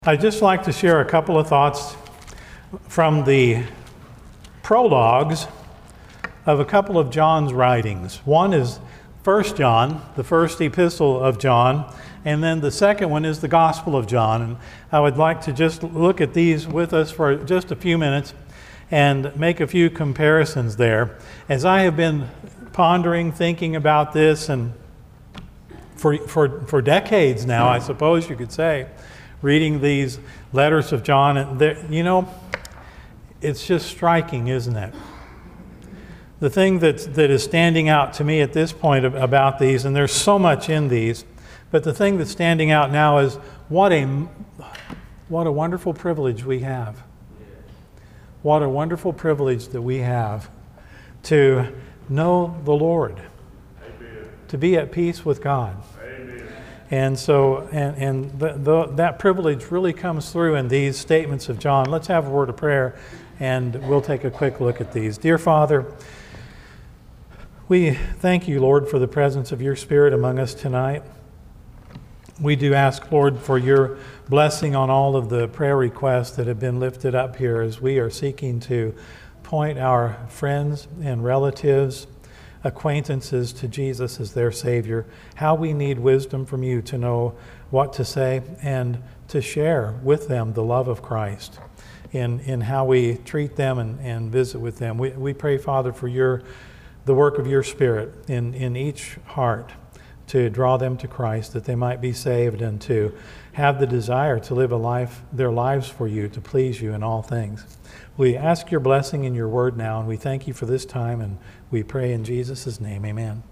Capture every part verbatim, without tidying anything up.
I'd just like to share a couple of thoughts from the prologues of a couple of John's writings. One is First John, the first epistle of John, and then the second one is the Gospel of John. And I would like to just look at these with us for just a few minutes and make a few comparisons there. As I have been pondering, thinking about this, and for, for, for decades now, I suppose you could say, reading these letters of John, and you know, it's just striking, isn't it? The thing that, that is standing out to me at this point about these, and there's so much in these, but the thing that's standing out now is what a, what a wonderful privilege we have. What a wonderful privilege that we have to know the Lord, Amen. To be at peace with God. And so, and, and the, the, that privilege really comes through in these statements of John. Let's have a word of prayer, and we'll take a quick look at these. Dear Father, we thank you, Lord, for the presence of your Spirit among us tonight. We do ask, Lord, for your blessing on all of the prayer requests that have been lifted up here as we are seeking to point our friends and relatives, acquaintances to Jesus as their Savior, how we need wisdom from you to know what to say and to share with them the love of Christ in, in how we treat them and, and visit with them. We, we pray, Father, for your the work of your Spirit in, in each heart to draw them to Christ, that they might be saved and to have the desire to live a life, their lives for you, to please you in all things. We ask your blessing in your word now, and we thank you for this time, and we pray in Jesus' name, amen.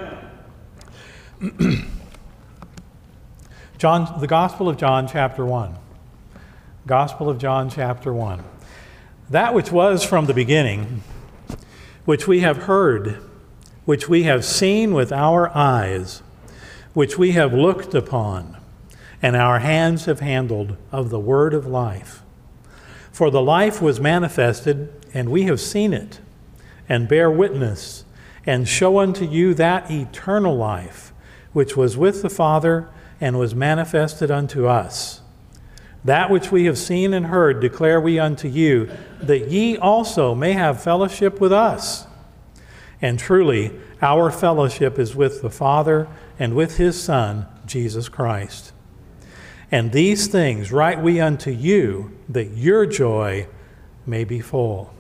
Amen. John, the Gospel of John, chapter one. Gospel of John, chapter one. That which was from the beginning, which we have heard, which we have seen with our eyes, which we have looked upon, and our hands have handled of the word of life. For the life was manifested, and we have seen it, and bear witness, and show unto you that eternal life, which was with the Father, and was manifested unto us. That which we have seen and heard declare we unto you, that ye also may have fellowship with us. And truly, our fellowship is with the Father and with his Son, Jesus Christ. And these things write we unto you, that your joy may be full.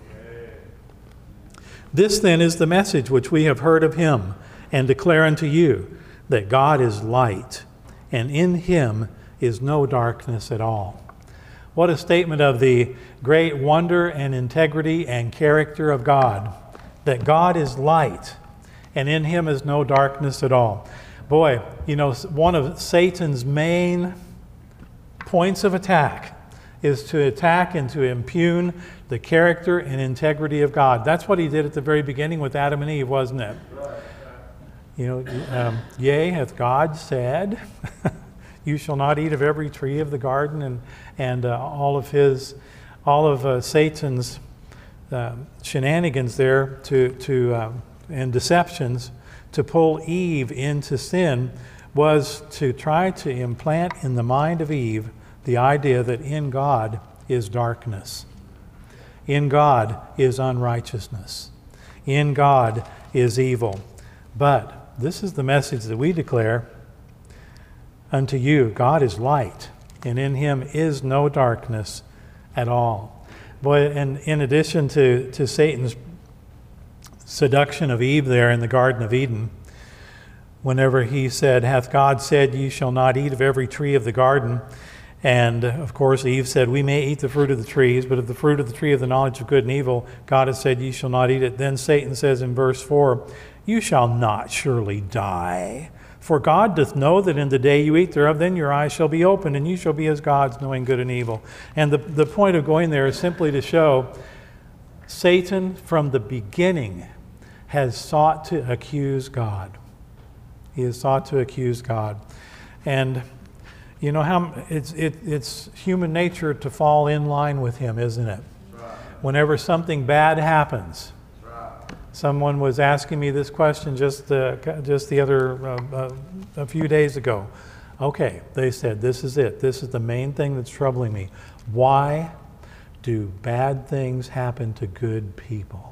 This then is the message which we have heard of him, and declare unto you, that God is light, and in him is no darkness at all. What a statement of the great wonder and integrity and character of God, that God is light, and in him is no darkness at all. Boy, you know, one of Satan's main points of attack is to attack and to impugn the character and integrity of God. That's what he did at the very beginning with Adam and Eve, wasn't it? You know, um, yea, hath God said, you shall not eat of every tree of the garden, and and uh, all of his, all of uh, Satan's uh, shenanigans there to to uh, and deceptions to pull Eve into sin was to try to implant in the mind of Eve the idea that in God is darkness. In God is unrighteousness. In God is evil. But this is the message that we declare unto you. God is light, and in him is no darkness at all. Boy, and in addition to, to Satan's seduction of Eve there in the Garden of Eden, whenever he said, hath God said, ye shall not eat of every tree of the garden? And of course, Eve said, we may eat the fruit of the trees, but of the fruit of the tree of the knowledge of good and evil, God has said, ye shall not eat it. Then Satan says in verse four, you shall not surely die. For God doth know that in the day you eat thereof, then your eyes shall be opened, and you shall be as gods, knowing good and evil. And the, the point of going there is simply to show Satan from the beginning has sought to accuse God. He has sought to accuse God. And you know how it's it, it's human nature to fall in line with him, isn't it? Right. Whenever something bad happens. Right. Someone was asking me this question just uh, just the other uh, uh, a few days ago. Okay, they said, this is it. This is the main thing that's troubling me. Why do bad things happen to good people?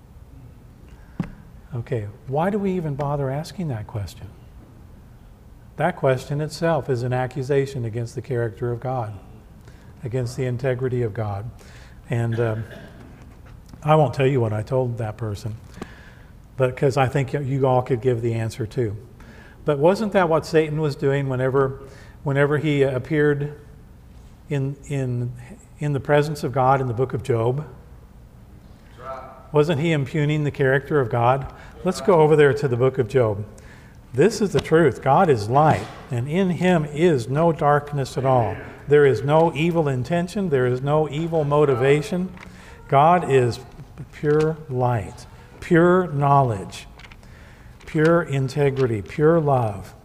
Okay, why do we even bother asking that question? That question itself is an accusation against the character of God, against the integrity of God. And um, I won't tell you what I told that person, but because I think you all could give the answer too. But wasn't that what Satan was doing whenever, whenever he appeared in, in, in the presence of God in the book of Job? Wasn't he impugning the character of God? Let's go over there to the book of Job. This is the truth. God is light, and in him is no darkness at all. There is no evil intention. There is no evil motivation. God is pure light, pure knowledge, pure integrity, pure love.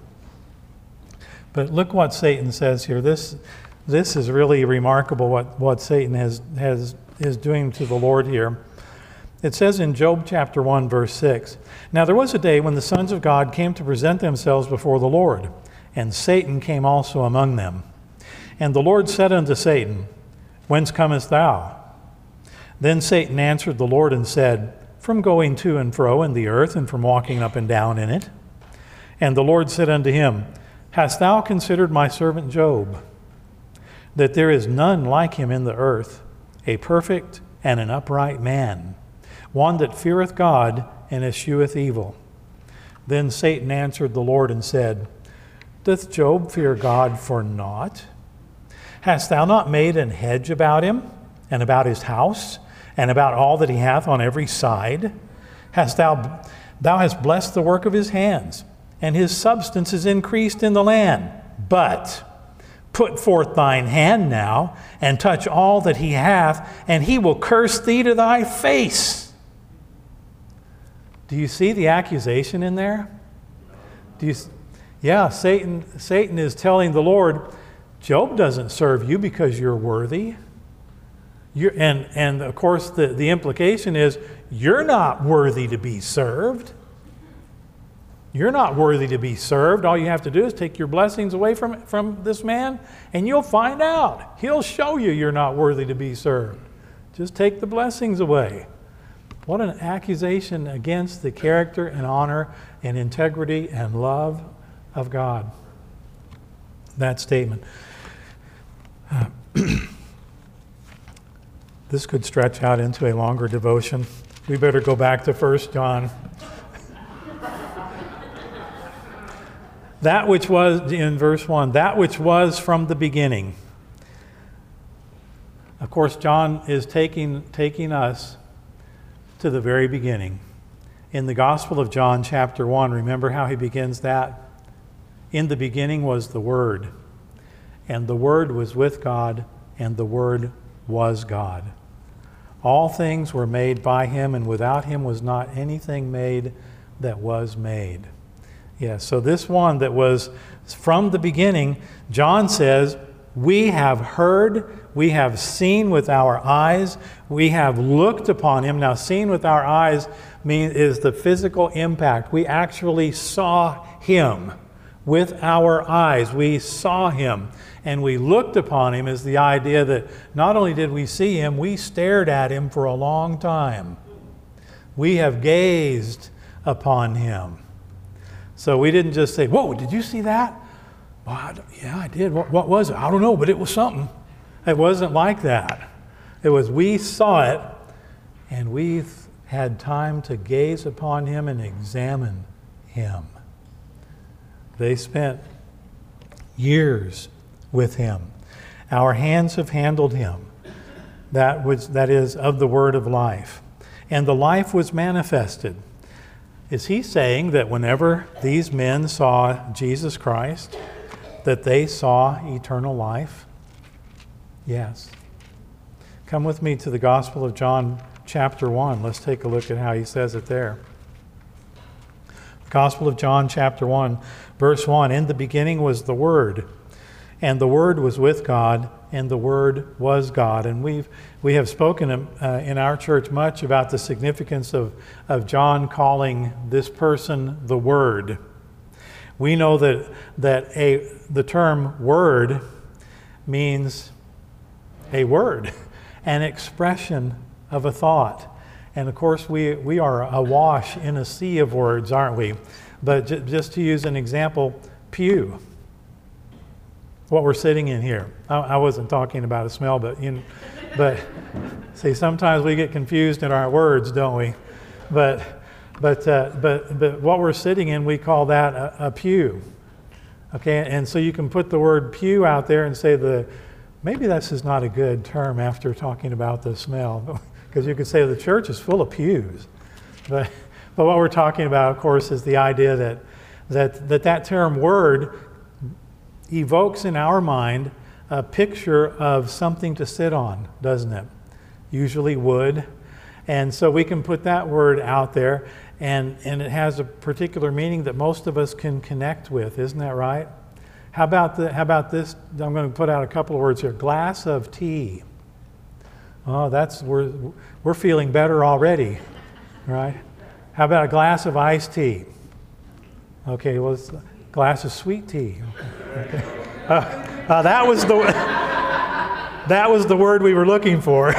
But look what Satan says here. This, this is really remarkable what, what Satan has, has, is doing to the Lord here. It says in Job chapter one, verse six, "Now there was a day when the sons of God came to present themselves before the Lord, and Satan came also among them. And the Lord said unto Satan, Whence comest thou? Then Satan answered the Lord and said, From going to and fro in the earth, and from walking up and down in it. And the Lord said unto him, Hast thou considered my servant Job, that there is none like him in the earth, a perfect and an upright man, one that feareth God and escheweth evil? Then Satan answered the Lord and said, Doth Job fear God for naught? Hast thou not made an hedge about him, and about his house, and about all that he hath on every side? Hast thou, thou hast blessed the work of his hands, and his substance is increased in the land. But put forth thine hand now, and touch all that he hath, and he will curse thee to thy face." Do you see the accusation in there? Do you? Yeah, Satan, Satan is telling the Lord, Job doesn't serve you because you're worthy. You're, and, and of course, the, the implication is you're not worthy to be served. You're not worthy to be served. All you have to do is take your blessings away from, from this man, and you'll find out. He'll show you you're not worthy to be served. Just take the blessings away. What an accusation against the character and honor and integrity and love of God. That statement. Uh, this could stretch out into a longer devotion. We better go back to First John. That which was, in verse one, that which was from the beginning. Of course, John is taking, taking us to the very beginning. In the Gospel of John, chapter one, remember how he begins that? In the beginning was the Word, and the Word was with God, and the Word was God. All things were made by him, and without him was not anything made that was made. Yes, so this one that was from the beginning, John says, we have heard, we have seen with our eyes, we have looked upon him. Now, seen with our eyes mean, is the physical impact. We actually saw him with our eyes. We saw him and we looked upon him, is the idea that not only did we see him, we stared at him for a long time. We have gazed upon him. So we didn't just say, whoa, did you see that? Well, I, yeah, I did. What, what was it? I don't know, but it was something. It wasn't like that. It was we saw it, and we had time to gaze upon him and examine him. They spent years with him. Our hands have handled him. That was, that is, of the word of life. And the life was manifested. Is he saying that whenever these men saw Jesus Christ, that they saw eternal life? Yes. Come with me to the Gospel of John, chapter one. Let's take a look at how he says it there. Gospel of John, chapter one, verse one. In the beginning was the Word, and the Word was with God, and the Word was God. And we've we have spoken uh, in our church much about the significance of, of John calling this person the Word. We know that that a the term word means a word, an expression of a thought. And of course, we, we are awash in a sea of words, aren't we? But j- just to use an example, pew. What we're sitting in here. I, I wasn't talking about a smell, but you know, but see, sometimes we get confused in our words, don't we? But but uh, but but what we're sitting in, we call that a, a pew. Okay, and so you can put the word pew out there and say the maybe this is not a good term after talking about the smell, because you could say the church is full of pews. But but what we're talking about, of course, is the idea that that that, that term word evokes in our mind a picture of something to sit on, doesn't it? Usually wood. And so we can put that word out there, and, and it has a particular meaning that most of us can connect with. Isn't that right? How about the, how about this? I'm going to put out a couple of words here. Glass of tea. Oh, that's we're we're feeling better already, right? How about a glass of iced tea? Okay, well, it's a glass of sweet tea. Okay. Uh, uh, that was the that was the word we were looking for.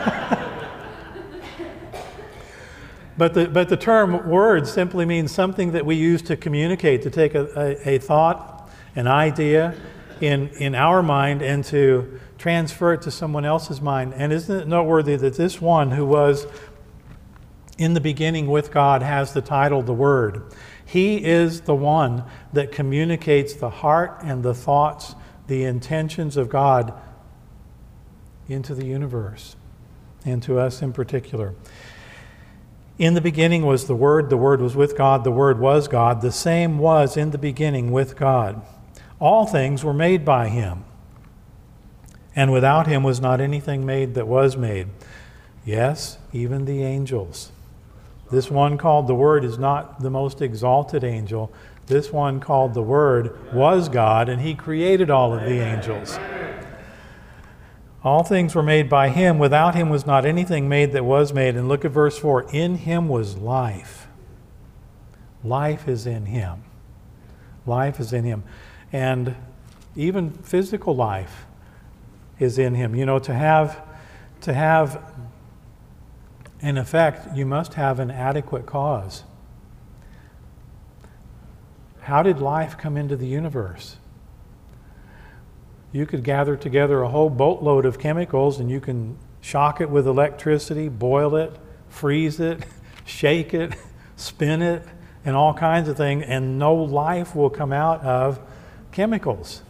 But the but the term word simply means something that we use to communicate, to take a, a, a thought, an idea in in our mind and to transfer it to someone else's mind. And isn't it noteworthy that this one who was in the beginning with God has the title, the Word. He is the one that communicates the heart and the thoughts, the intentions of God into the universe, and to us in particular. In the beginning was the Word, the Word was with God, the Word was God, the same was in the beginning with God. All things were made by Him, and without Him was not anything made that was made. Yes, even the angels. This one called the Word is not the most exalted angel. This one called the Word was God, and He created all of the angels. All things were made by Him. Without Him was not anything made that was made. And look at verse four. In Him was life. Life is in Him. Life is in Him. And even physical life is in Him. You know, to have, to have an effect, you must have an adequate cause. How did life come into the universe? You could gather together a whole boatload of chemicals and you can shock it with electricity, boil it, freeze it, shake it, spin it, and all kinds of things, and no life will come out of chemicals.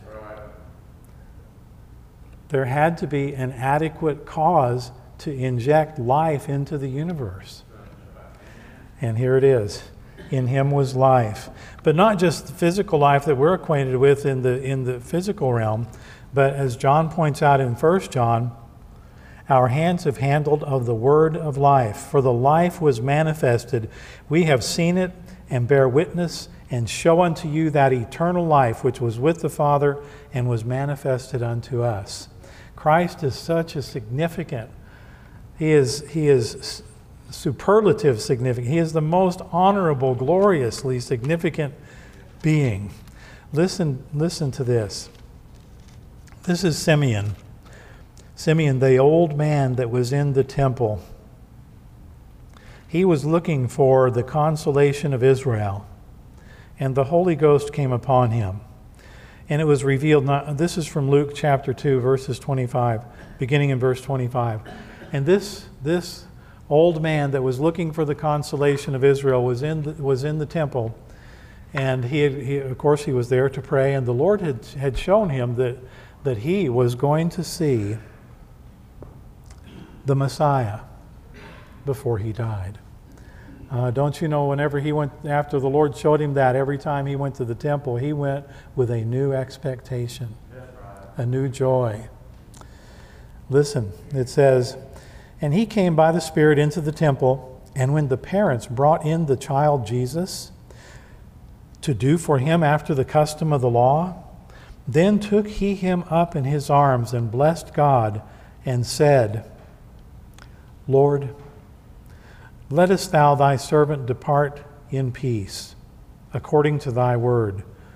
There had to be an adequate cause to inject life into the universe. And here it is. In Him was life. But not just the physical life that we're acquainted with in the in the physical realm, but as John points out in First John, our hands have handled of the word of life. For the life was manifested. We have seen it and bear witness and show unto you that eternal life which was with the Father and was manifested unto us. Christ is such a significant, He is He is superlative significant. He is the most honorable, gloriously significant being. Listen, listen to this. This is Simeon. Simeon, the old man that was in the temple. He was looking for the consolation of Israel, and the Holy Ghost came upon him. And it was revealed, not, this is from Luke chapter two, verses twenty-five, beginning in verse twenty-five. And this this old man that was looking for the consolation of Israel was in the, was in the temple, and he, had, he of course he was there to pray, and the Lord had had shown him that that he was going to see the Messiah before he died. Uh, don't you know, whenever he went, after the Lord showed him that, every time he went to the temple, he went with a new expectation, a new joy. Listen, it says, and he came by the Spirit into the temple, and when the parents brought in the child Jesus to do for him after the custom of the law, then took he him up in his arms and blessed God and said, Lord, lettest thou thy servant depart in peace, according to thy word.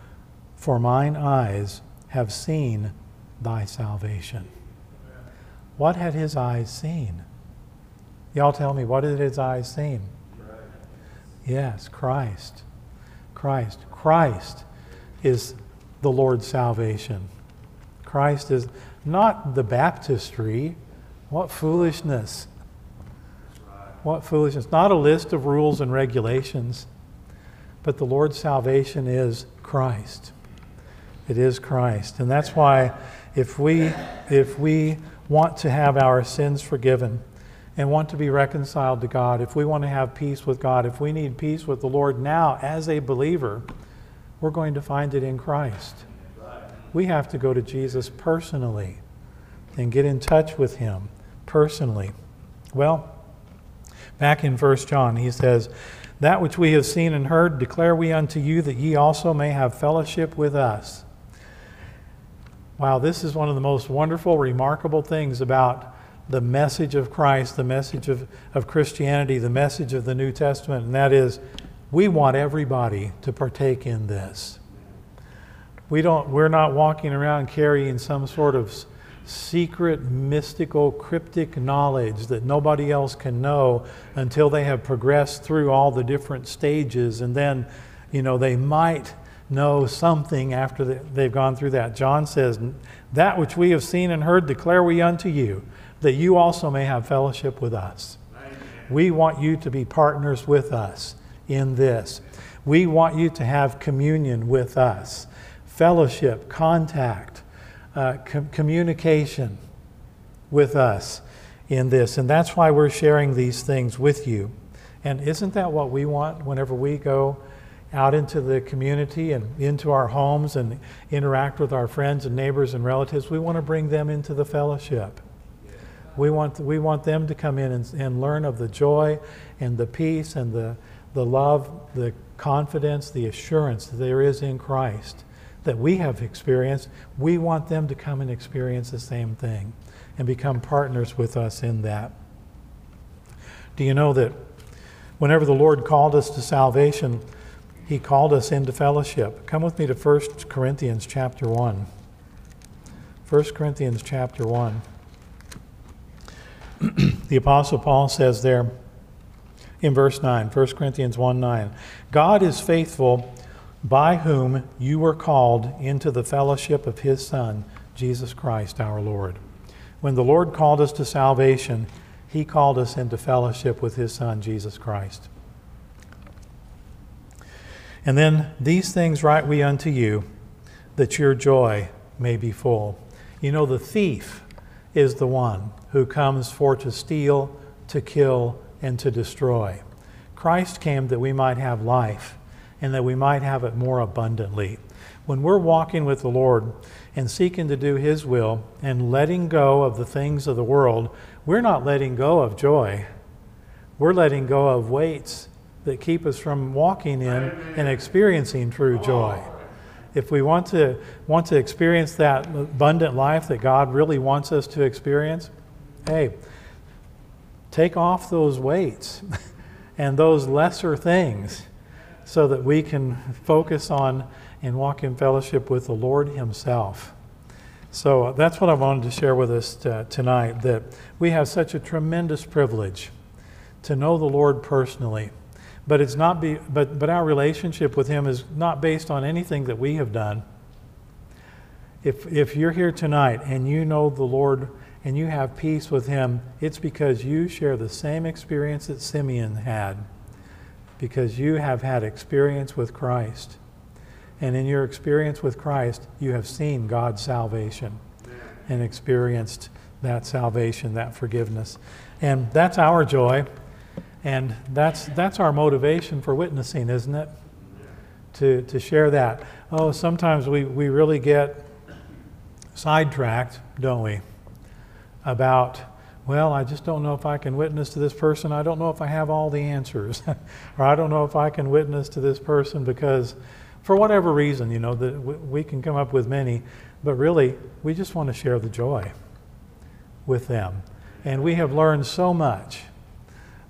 For mine eyes have seen thy salvation. What had his eyes seen? Y'all tell me, what had his eyes seen? Christ. Yes, Christ. Christ. Christ is the Lord's salvation. Christ is not the baptistry. What foolishness. What foolishness. Not a list of rules and regulations, but the Lord's salvation is Christ. It is Christ. And that's why if we if we want to have our sins forgiven and want to be reconciled to God, if we want to have peace with God, if we need peace with the Lord now as a believer, we're going to find it in Christ. We have to go to Jesus personally and get in touch with him personally. Well, back in First John, he says, that which we have seen and heard declare we unto you, that ye also may have fellowship with us. Wow, this is one of the most wonderful, remarkable things about the message of Christ, the message of, of Christianity, the message of the New Testament, and that is, we want everybody to partake in this. We don't, we're not walking around carrying some sort of secret, mystical, cryptic knowledge that nobody else can know until they have progressed through all the different stages, and then, you know, they might know something after they've gone through that. John says, that which we have seen and heard declare we unto you, that you also may have fellowship with us. Amen. We want you to be partners with us in this. We want you to have communion with us. Fellowship, contact, uh, com- communication with us in this. And that's why we're sharing these things with you. And isn't that what we want whenever we go out into the community and into our homes and interact with our friends and neighbors and relatives? We want to bring them into the fellowship. We want we want them to come in and, and learn of the joy and the peace and the, the love, the confidence, the assurance that there is in Christ that we have experienced. We want them to come and experience the same thing and become partners with us in that. Do you know that whenever the Lord called us to salvation, he called us into fellowship? Come with me to First Corinthians chapter one. First Corinthians chapter one. The Apostle Paul says there in verse nine, First Corinthians one nine, God is faithful, by whom you were called into the fellowship of his Son, Jesus Christ our Lord. When the Lord called us to salvation, he called us into fellowship with his Son, Jesus Christ. And then, these things write we unto you, that your joy may be full. You know, the thief is the one who comes for to steal, to kill, and to destroy. Christ came that we might have life, and that we might have it more abundantly. When we're walking with the Lord and seeking to do his will and letting go of the things of the world, we're not letting go of joy. We're letting go of weights that keep us from walking in and experiencing true joy. If we want to want to experience that abundant life that God really wants us to experience, hey, take off those weights and those lesser things so that we can focus on and walk in fellowship with the Lord himself. So that's what I wanted to share with us t- tonight, that we have such a tremendous privilege to know the Lord personally. But it's not be but but our relationship with him is not based on anything that we have done. If if you're here tonight and you know the Lord and you have peace with him, it's because you share the same experience that Simeon had. Because you have had experience with Christ. And in your experience with Christ, you have seen God's salvation and experienced that salvation, that forgiveness. And that's our joy. And that's that's our motivation for witnessing, isn't it? To to share that. Oh, sometimes we, we really get sidetracked, don't we? About, well, I just don't know if I can witness to this person. I don't know if I have all the answers. Or I don't know if I can witness to this person because, for whatever reason, you know, that we can come up with many. But really, we just want to share the joy with them. And we have learned so much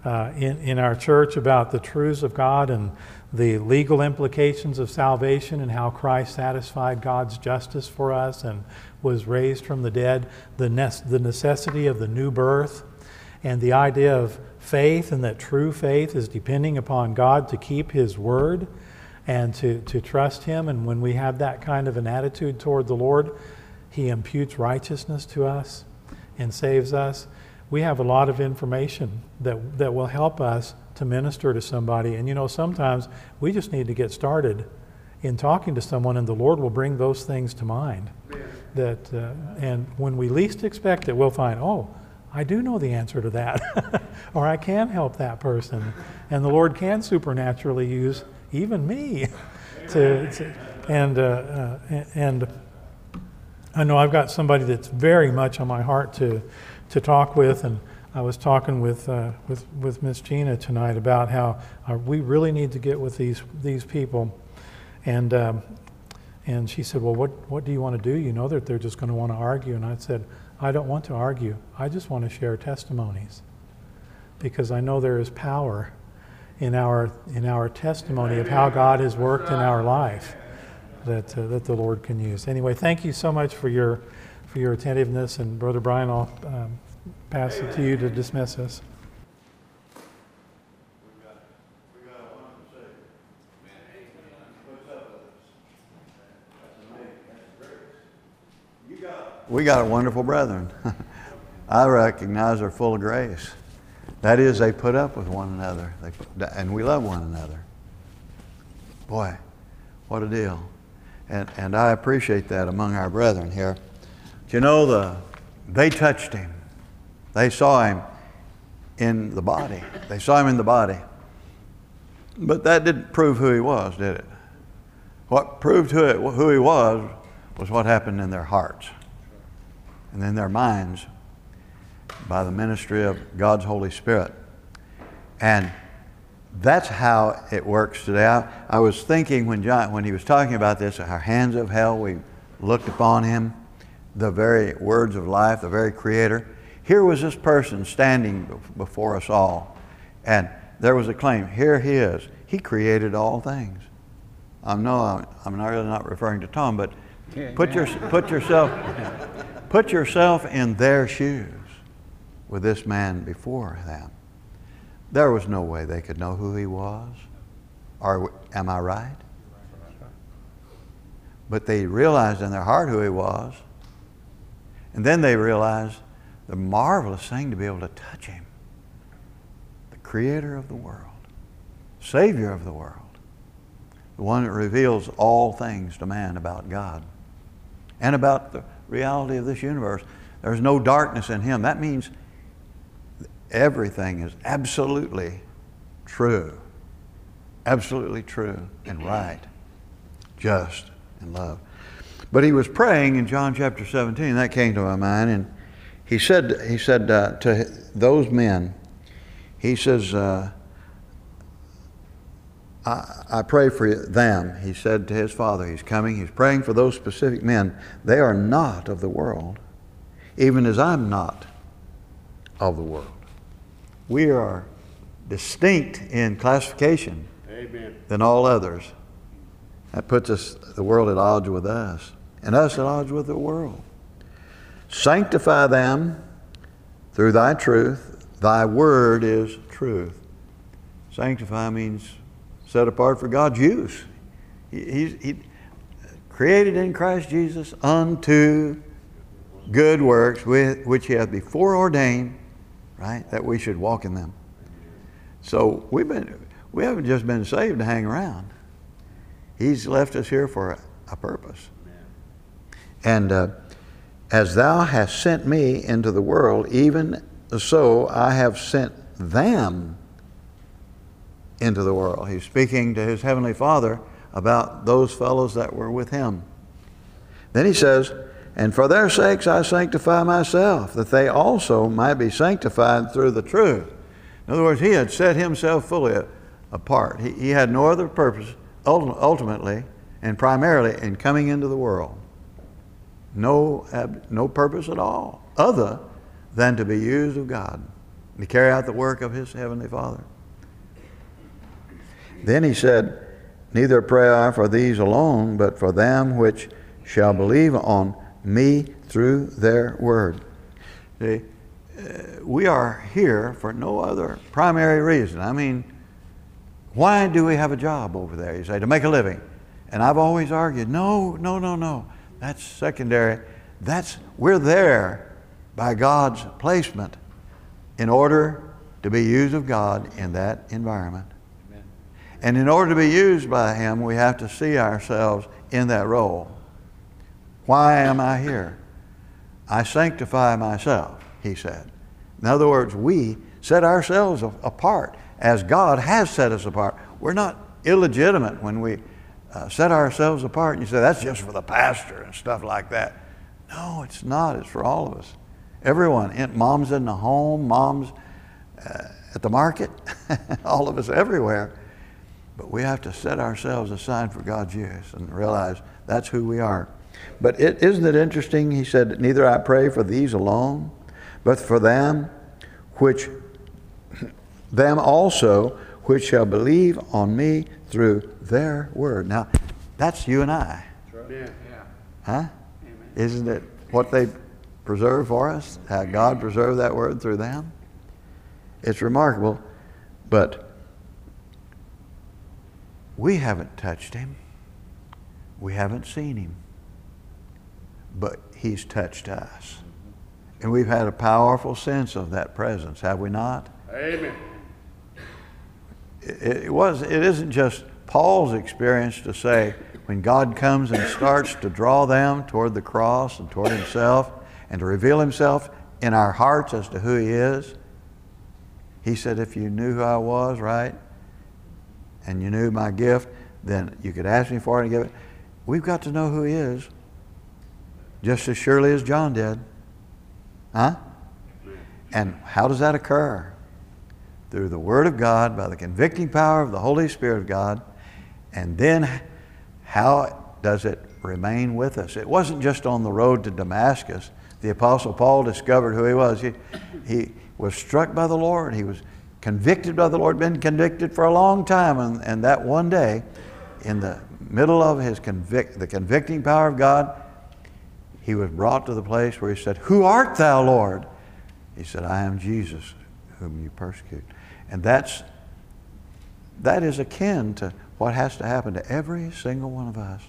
uh, in, in our church about the truths of God and the legal implications of salvation and how Christ satisfied God's justice for us and was raised from the dead, the, ne- the necessity of the new birth, and the idea of faith, and that true faith is depending upon God to keep His word and to, to trust Him. And when we have that kind of an attitude toward the Lord, He imputes righteousness to us and saves us. We have a lot of information that, that will help us to minister to somebody. And you know, sometimes we just need to get started in talking to someone, and the Lord will bring those things to mind. That uh, and when we least expect it, we'll find, oh, I do know the answer to that. Or I can help that person. And the Lord can supernaturally use even me. to, to and uh, uh, and I know I've got somebody that's very much on my heart to to talk with, and I was talking with uh, with with Miss Gina tonight about how uh, we really need to get with these these people, and um, and she said, well, what what do you want to do? You know that they're just going to want to argue. And I said, I don't want to argue. I just want to share testimonies, because I know there is power in our in our testimony of how God has worked in our life that uh, that the Lord can use. Anyway, thank you so much for your for your attentiveness, and Brother Brian, I'll um, pass it to you to dismiss us. We got wonderful brethren. I recognize they're full of grace. That is, they put up with one another, they put, and we love one another. Boy, what a deal. And, and I appreciate that among our brethren here. You know, the, they touched him. They saw him in the body. They saw him in the body. But that didn't prove who he was, did it? What proved who, it, who he was was what happened in their hearts and in their minds by the ministry of God's Holy Spirit. And that's how it works today. I, I was thinking when John, when he was talking about this, our hands of hell, we looked upon him, the very words of life, the very Creator. Here was this person standing before us all, and there was a claim, here he is. He created all things. I know I'm not really not referring to Tom, but put your put yourself put yourself in their shoes with this man before them. There was no way they could know who he was. Or am I right? But they realized in their heart who he was. And then they realized the marvelous thing to be able to touch him. The Creator of the world, Savior of the world, the one that reveals all things to man about God and about the reality of this universe. There's no darkness in him. That means everything is absolutely true, absolutely true and right, just and love. But he was praying in John chapter seventeen. That came to my mind, and he said, he said uh, to those men, he says, uh, I, I pray for them. He said to his Father, he's coming, he's praying for those specific men. They are not of the world, even as I'm not of the world. We are distinct in classification Amen. Than all others. That puts us, the world at odds with us, and us at odds with the world. Sanctify them through thy truth. Thy word is truth. Sanctify means set apart for God's use. He, he, he created in Christ Jesus unto good works with, which he hath before ordained, right, that we should walk in them. So we've been, we haven't just been saved to hang around. He's left us here for a, a purpose. And uh, as thou hast sent me into the world, even so I have sent them into the world. He's speaking to his heavenly Father about those fellows that were with him. Then he says, and for their sakes I sanctify myself, that they also might be sanctified through the truth. In other words, he had set himself fully apart. He, he had no other purpose ultimately and primarily in coming into the world. No, no purpose at all other than to be used of God to carry out the work of his heavenly Father. Then he said, neither pray I for these alone, but for them which shall believe on me through their word. See, uh, we are here for no other primary reason. I mean, why do we have a job over there? You say, to make a living. And I've always argued, no, no, no, no. That's secondary. That's, we're there by God's placement in order to be used of God in that environment. Amen. And in order to be used by Him, we have to see ourselves in that role. Why am I here? I sanctify myself, he said. In other words, we set ourselves apart as God has set us apart. We're not illegitimate when we uh, set ourselves apart. And you say, that's just for the pastor and stuff like that. No, it's not. It's for all of us. Everyone. Moms in the home, moms uh, at the market, all of us everywhere. But we have to set ourselves aside for God's use and realize that's who we are. But it, isn't it interesting? He said, neither I pray for these alone, but for them which, them also, which shall believe on me through their word. Now, that's you and I. Yeah. Huh? Amen. Isn't it what they preserve for us? How God preserved that word through them? It's remarkable, but we haven't touched him. We haven't seen him. But he's touched us. And we've had a powerful sense of that presence, have we not? Amen. It, it was, it isn't just Paul's experience to say, when God comes and starts to draw them toward the cross and toward himself and to reveal himself in our hearts as to who he is, he said, if you knew who I was, right, and you knew my gift, then you could ask me for it and give it. We've got to know who he is, just as surely as John did. Huh? And how does that occur? Through the Word of God, by the convicting power of the Holy Spirit of God. And then how does it remain with us? It wasn't just on the road to Damascus. The Apostle Paul discovered who he was. He, he was struck by the Lord. He was convicted by the Lord, been convicted for a long time. And, and that one day, in the middle of his convict, the convicting power of God, he was brought to the place where he said, who art thou, Lord? He said, I am Jesus, whom you persecute. And that's, that is akin to what has to happen to every single one of us.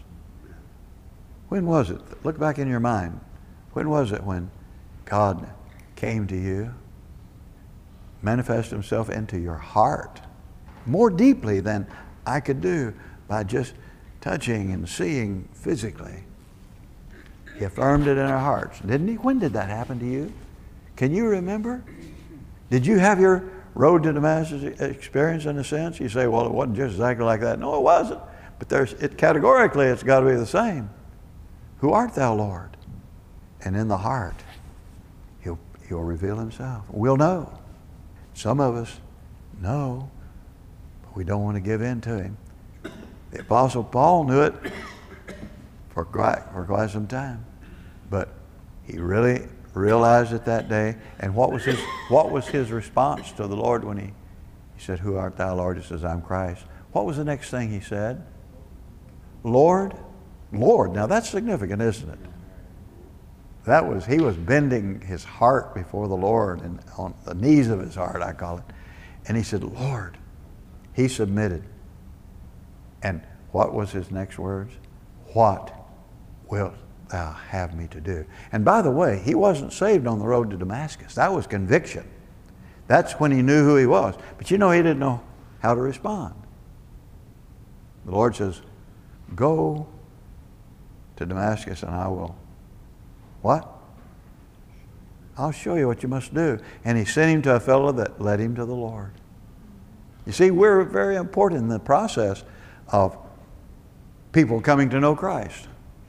When was it? Look back in your mind. When was it when God came to you, manifested himself into your heart more deeply than I could do by just touching and seeing physically? He affirmed it in our hearts, didn't he? When did that happen to you? Can you remember? Did you have your road to Damascus experience in a sense? You say, well, it wasn't just exactly like that. No, it wasn't. But there's it categorically, it's got to be the same. Who art thou, Lord? And in the heart, he'll, he'll reveal himself. We'll know. Some of us know, but we don't want to give in to him. The Apostle Paul knew it for quite, for quite some time. But he really realized it that day. And what was his what was his response to the Lord when he, he said, who art thou, Lord? He says, I'm Christ. What was the next thing he said? Lord, Lord. Now that's significant, isn't it? That was, he was bending his heart before the Lord, and on the knees of his heart, I call it. And he said, Lord. He submitted. And what was his next words? What wilt thou have me to do? And by the way, he wasn't saved on the road to Damascus. That was conviction. That's when he knew who he was. But you know, he didn't know how to respond. The Lord says, go to Damascus and I will, what? I'll show you what you must do. And he sent him to a fellow that led him to the Lord. You see, we're very important in the process of people coming to know Christ.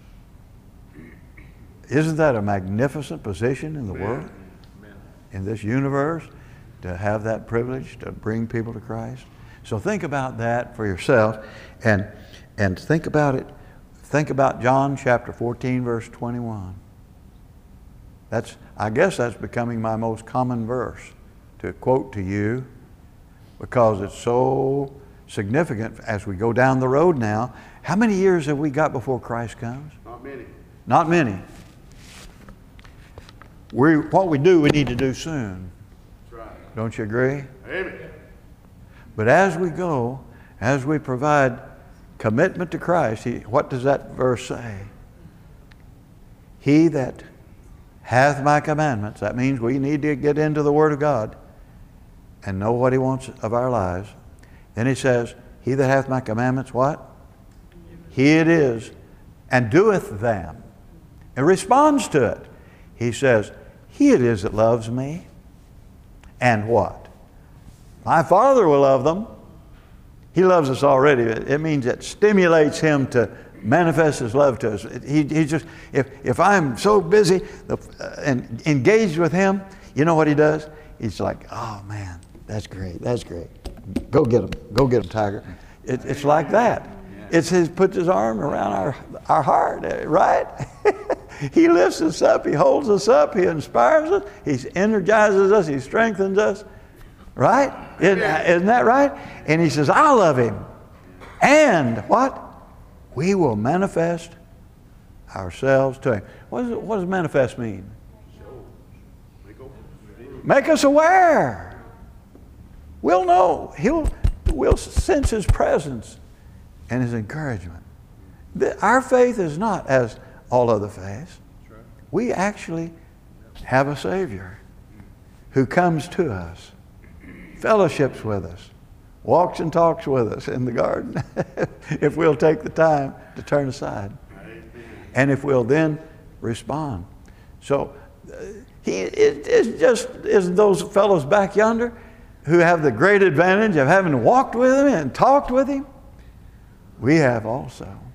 Isn't that a magnificent position in the world, in this universe, to have that privilege to bring people to Christ? So think about that for yourself, and and think about it. Think about John chapter fourteen, verse twenty-one. That's, I guess that's becoming my most common verse to quote to you because it's so significant as we go down the road now. How many years have we got before Christ comes? Not many. Not many. We, what we do, we need to do soon. That's right. Don't you agree? Amen. But as we go, as we provide commitment to Christ, he, what does that verse say? He that hath my commandments. That means we need to get into the Word of God and know what He wants of our lives. Then He says, he that hath my commandments, what? He it is, and doeth them, and responds to it. He says, he it is that loves me, and what? My Father will love them. He loves us already. It means it stimulates Him to manifest His love to us. He, he just, if, if I'm so busy uh, and engaged with Him, you know what He does? He's like, oh man, that's great, that's great. Go get him, go get him, Tiger. It, it's like that. It's His, puts His arm around our, our heart, right? He lifts us up, He holds us up, He inspires us, He energizes us, He strengthens us. Right? Isn't, isn't that right? And He says, I love Him. And what? We will manifest ourselves to Him. What does, it, what does manifest mean? Make us aware. We'll know. He'll, we'll sense His presence and His encouragement. The, our faith is not as all other faiths. We actually have a Savior who comes to us, fellowships with us, walks and talks with us in the garden if we'll take the time to turn aside. And if we'll then respond. So uh, he, it, it's just isn't those fellows back yonder who have the great advantage of having walked with Him and talked with Him. We have also.